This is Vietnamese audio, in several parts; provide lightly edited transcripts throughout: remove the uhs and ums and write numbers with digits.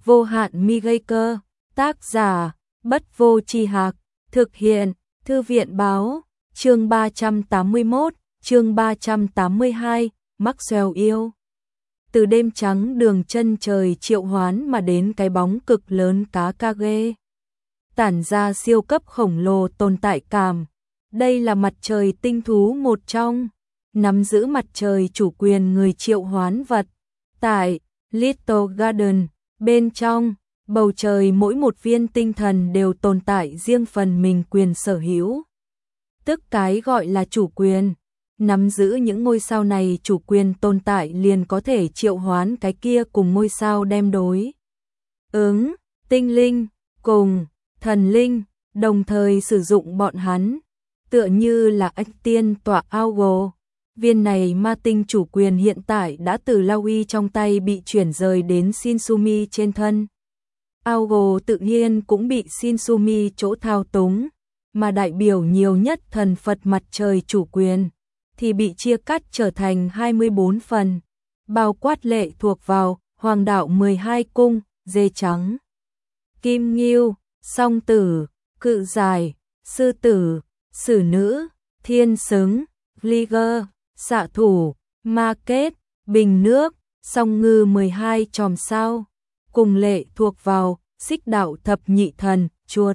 vô hạn mi gây cơ, tác giả, Bất Vô Tri Hạc, thực hiện, Thư viện báo, chương 381, chương 382, Maxwell yêu. Từ đêm trắng đường chân trời triệu hoán mà đến cái bóng cực lớn cá Kage. Tản ra siêu cấp khổng lồ tồn tại cảm. Đây là mặt trời tinh thú một trong, nắm giữ mặt trời chủ quyền người triệu hoán vật. Tại Little Garden, bên trong, bầu trời mỗi một viên tinh thần đều tồn tại riêng phần mình quyền sở hữu. Tức cái gọi là chủ quyền. Nắm giữ những ngôi sao này chủ quyền tồn tại liền có thể triệu hoán cái kia cùng ngôi sao đem đối ứng, tinh linh, cùng thần linh, đồng thời sử dụng bọn hắn, tựa như là ách tiên tọa Augo. Viên này ma tinh chủ quyền hiện tại đã từ Laui trong tay bị chuyển rời đến Shinsumi trên thân. Augo tự nhiên cũng bị Shinsumi chỗ thao túng, mà đại biểu nhiều nhất thần Phật mặt trời chủ quyền thì bị chia cắt trở thành 24 phần, bao quát lệ thuộc vào Hoàng đạo 12 cung, dê trắng, kim ngưu, song tử, cự giải, sư tử, sử nữ, thiên xứng, Vlieger, xạ thủ, ma kết, bình nước, song ngư 12 chòm sao, cùng lệ thuộc vào xích đạo thập nhị thần, chuột,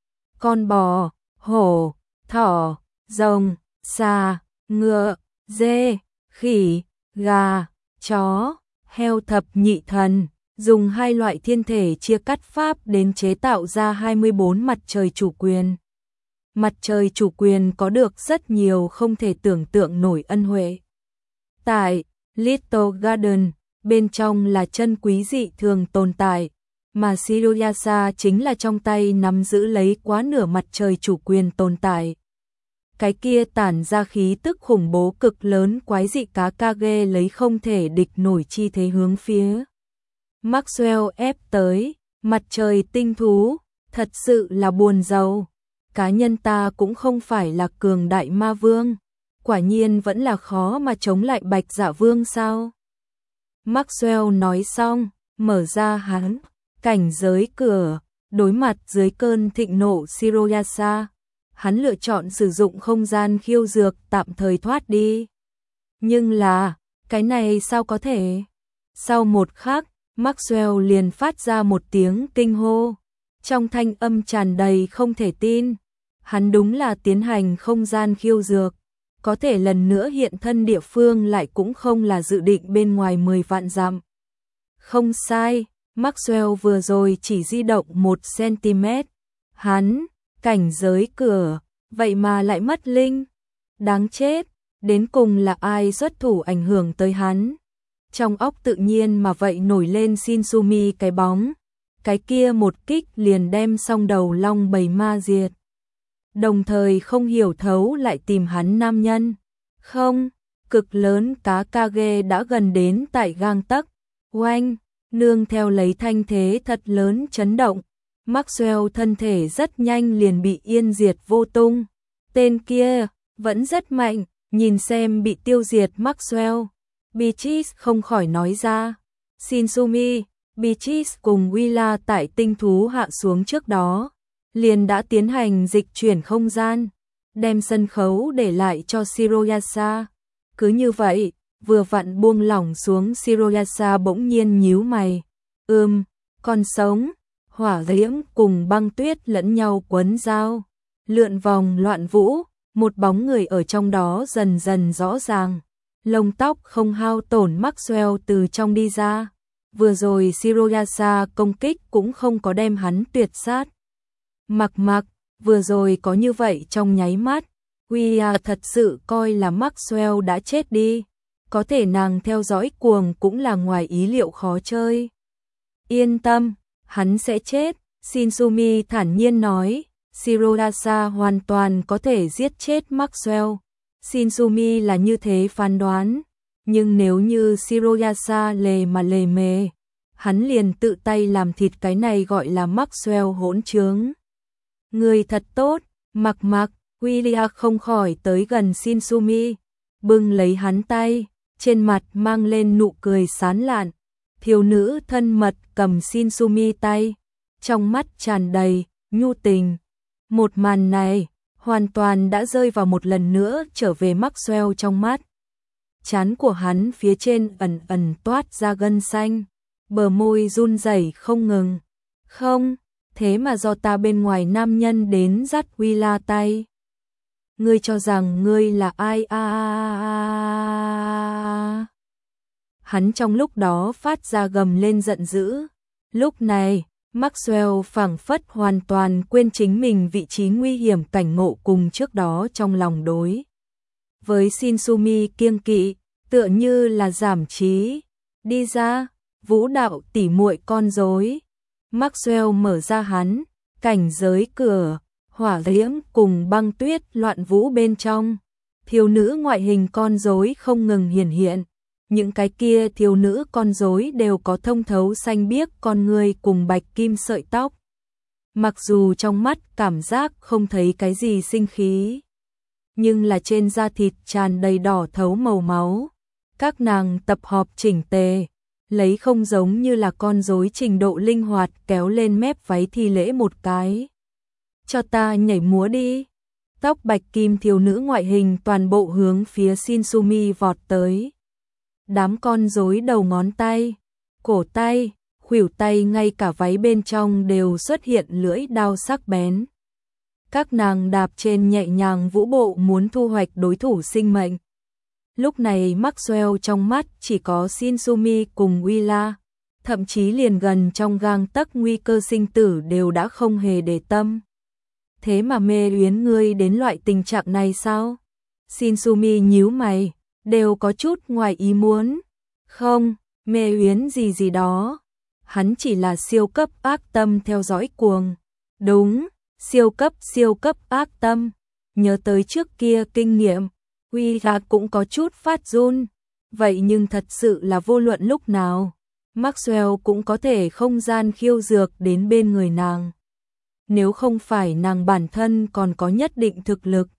con bò, hổ, thỏ, rồng, xà, ngựa, dê, khỉ, gà, chó, heo thập nhị thần, dùng hai loại thiên thể chia cắt pháp đến chế tạo ra 24 mặt trời chủ quyền. Mặt trời chủ quyền có được rất nhiều không thể tưởng tượng nổi ân huệ. Tại Little Garden, bên trong là chân quý dị thường tồn tại, mà Shiroyasa chính là trong tay nắm giữ lấy quá nửa mặt trời chủ quyền tồn tại. Cái kia tản ra khí tức khủng bố cực lớn quái dị cá Kage lấy không thể địch nổi chi thế hướng phía Maxwell ép tới, mặt trời tinh thú, thật sự là buồn rầu. Cá nhân ta cũng không phải là cường đại ma vương, quả nhiên vẫn là khó mà chống lại Bạch Dạ Vương sao? Maxwell nói xong, mở ra hắn cảnh giới cửa, đối mặt dưới cơn thịnh nộ Shiroyasa. Hắn lựa chọn sử dụng không gian khiêu dược tạm thời thoát đi. Nhưng là, cái này sao có thể? Sau một khắc, Maxwell liền phát ra một tiếng kinh hô. Trong thanh âm tràn đầy không thể tin. Hắn đúng là tiến hành không gian khiêu dược. Có thể lần nữa hiện thân địa phương lại cũng không là dự định bên ngoài 10 vạn dặm. Không sai, Maxwell vừa rồi chỉ di động 1 cm. Hắn cảnh giới cửa, vậy mà lại mất linh. Đáng chết, đến cùng là ai xuất thủ ảnh hưởng tới hắn. Trong óc tự nhiên mà vậy nổi lên Shinsumi cái bóng. Cái kia một kích liền đem song đầu long bầy ma diệt. Đồng thời không hiểu thấu lại tìm hắn nam nhân. Không, cực lớn cá Kage đã gần đến tại gang tấc. Oanh, nương theo lấy thanh thế thật lớn chấn động. Maxwell thân thể rất nhanh liền bị yên diệt vô tung. Tên kia vẫn rất mạnh, nhìn xem bị tiêu diệt Maxwell. Beatrice không khỏi nói ra. Shinsumi, Beatrice cùng Willa tại tinh thú hạ xuống trước đó, liền đã tiến hành dịch chuyển không gian, đem sân khấu để lại cho Shiroyasa. Cứ như vậy, vừa vặn buông lỏng xuống Shiroyasa bỗng nhiên nhíu mày. Còn sống. Hỏa diễm cùng băng tuyết lẫn nhau quấn giao, lượn vòng loạn vũ, một bóng người ở trong đó dần dần rõ ràng. Lông tóc không hao tổn Maxwell từ trong đi ra. Vừa rồi Shiroyasa công kích cũng không có đem hắn tuyệt sát. Mặc vừa rồi có như vậy trong nháy mắt, Willa thật sự coi là Maxwell đã chết đi. Có thể nàng theo dõi cuồng cũng là ngoài ý liệu khó chơi. Yên tâm. Hắn sẽ chết, Shinsumi thản nhiên nói. Shiroyasa hoàn toàn có thể giết chết Maxwell. Shinsumi là như thế phán đoán. Nhưng nếu như Shiroyasa lề mà lề mề, hắn liền tự tay làm thịt cái này gọi là Maxwell hỗn trướng. Người thật tốt, mặc, Willia không khỏi tới gần Shinsumi, bưng lấy hắn tay, trên mặt mang lên nụ cười sán lạn. Thiếu nữ thân mật cầm Shinsumi tay, trong mắt tràn đầy nhu tình. Một màn này hoàn toàn đã rơi vào một lần nữa trở về Maxwell trong mắt. Trán của hắn phía trên ẩn ẩn toát ra gân xanh, bờ môi run rẩy không ngừng. Không, thế mà do ta bên ngoài nam nhân đến dắt Willa tay. Ngươi cho rằng ngươi là ai Hắn trong lúc đó phát ra gầm lên giận dữ. Lúc này, Maxwell phảng phất hoàn toàn quên chính mình vị trí nguy hiểm cảnh ngộ cùng trước đó trong lòng đối. Với Shinsumi kiêng kỵ, tựa như là giảm trí. Đi ra, vũ đạo tỉ muội con rối. Maxwell mở ra hắn, cảnh giới cửa, hỏa diễm cùng băng tuyết loạn vũ bên trong. Thiếu nữ ngoại hình con rối không ngừng hiển hiện. Những cái kia thiếu nữ con rối đều có thông thấu xanh biếc con người cùng bạch kim sợi tóc. Mặc dù trong mắt cảm giác không thấy cái gì sinh khí, nhưng là trên da thịt tràn đầy đỏ thấu màu máu. Các nàng tập hợp chỉnh tề, lấy không giống như là con rối trình độ linh hoạt kéo lên mép váy thi lễ một cái. Cho ta nhảy múa đi. Tóc bạch kim thiếu nữ ngoại hình toàn bộ hướng phía Shinsumi vọt tới. Đám con rối đầu ngón tay, cổ tay, khuỷu tay ngay cả váy bên trong đều xuất hiện lưỡi đao sắc bén. Các nàng đạp trên nhẹ nhàng vũ bộ muốn thu hoạch đối thủ sinh mệnh. Lúc này Maxwell trong mắt chỉ có Shinsumi cùng Willa, thậm chí liền gần trong gang tấc nguy cơ sinh tử đều đã không hề để tâm. Thế mà Mê Uyến ngươi đến loại tình trạng này sao? Shinsumi nhíu mày, đều có chút ngoài ý muốn. Không, Mê Uyến gì gì đó. Hắn chỉ là siêu cấp ác tâm theo dõi cuồng. Đúng, siêu cấp ác tâm. Nhớ tới trước kia kinh nghiệm, Willa cũng có chút phát run. Vậy nhưng thật sự là vô luận lúc nào, Maxwell cũng có thể không gian khiêu dược đến bên người nàng. Nếu không phải nàng bản thân còn có nhất định thực lực,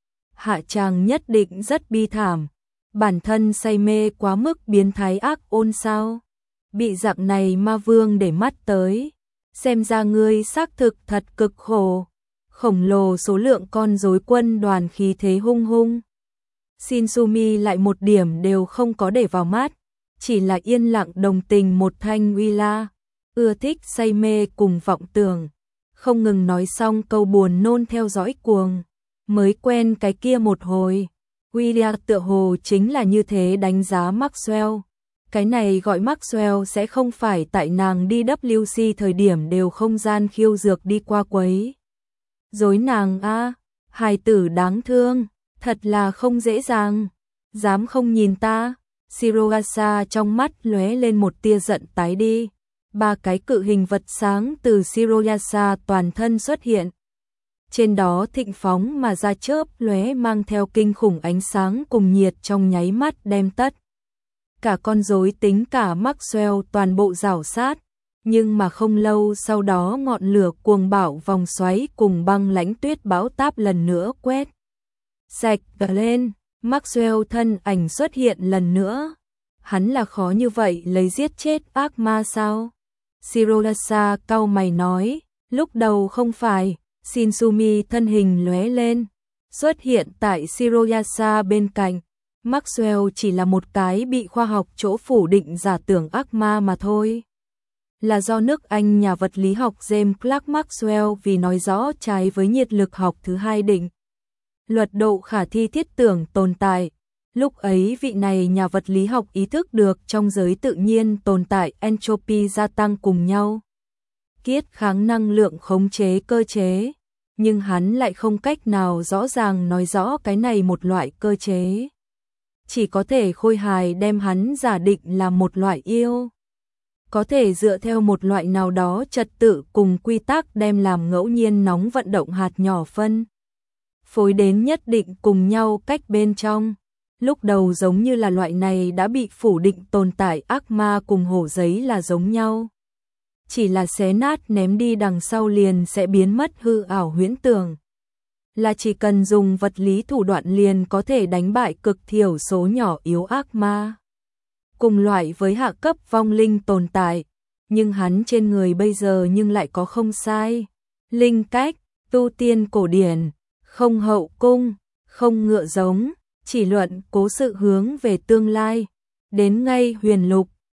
hạ tràng nhất định rất bi thảm. Bản thân say mê quá mức biến thái ác ôn sao? Bị dạng này ma vương để mắt tới. Xem ra ngươi xác thực thật cực khổ. Khổng lồ số lượng con rối quân đoàn khí thế hung hung. Shinsumi lại một điểm đều không có để vào mắt. Chỉ là yên lặng đồng tình một thanh Willa. Ưa thích say mê cùng vọng tưởng. Không ngừng nói xong câu buồn nôn theo dõi cuồng. Mới quen cái kia một hồi. Willa tựa hồ chính là như thế đánh giá Maxwell. Cái này gọi Maxwell sẽ không phải tại nàng đi WC thời điểm đều không gian khiêu dược đi qua quấy. Dối nàng hài tử đáng thương, thật là không dễ dàng. Dám không nhìn ta? Shirogasa trong mắt lóe lên một tia giận tái đi. Ba cái cự hình vật sáng từ Shirogasa toàn thân xuất hiện. Trên đó thịnh phóng mà ra chớp lóe mang theo kinh khủng ánh sáng cùng nhiệt trong nháy mắt đem tất. Cả con rối tính cả Maxwell toàn bộ rảo sát, nhưng mà không lâu sau đó ngọn lửa cuồng bạo vòng xoáy cùng băng lãnh tuyết bão táp lần nữa quét sạch lên. Maxwell thân ảnh xuất hiện lần nữa. Hắn là khó như vậy lấy giết chết ác ma sao? Shirogasa cau mày nói, lúc đầu không phải. Shinsumi thân hình lóe lên, xuất hiện tại Shirogasa bên cạnh. Maxwell chỉ là một cái bị khoa học chỗ phủ định giả tưởng ác ma mà thôi. Là do nước Anh nhà vật lý học James Clerk Maxwell vì nói rõ trái với nhiệt lực học thứ hai định luật độ khả thi thiết tưởng tồn tại. Lúc ấy vị này nhà vật lý học ý thức được trong giới tự nhiên tồn tại entropy gia tăng cùng nhau. Kiết kháng năng lượng khống chế cơ chế, nhưng hắn lại không cách nào rõ ràng nói rõ cái này một loại cơ chế. Chỉ có thể khôi hài đem hắn giả định là một loại yêu. Có thể dựa theo một loại nào đó trật tự cùng quy tắc đem làm ngẫu nhiên nóng vận động hạt nhỏ phân. Phối đến nhất định cùng nhau cách bên trong. Lúc đầu giống như là loại này đã bị phủ định tồn tại ác ma cùng hổ giấy là giống nhau. Chỉ là xé nát ném đi đằng sau liền sẽ biến mất hư ảo huyễn tưởng. Là chỉ cần dùng vật lý thủ đoạn liền có thể đánh bại cực thiểu số nhỏ yếu ác ma. cùng loại với hạ cấp vong linh tồn tại, nhưng hắn trên người bây giờ nhưng lại có không sai. Linh cách, tu tiên cổ điển, không hậu cung, không ngựa giống, chỉ luận cố sự hướng về tương lai. Đến ngay huyền lục,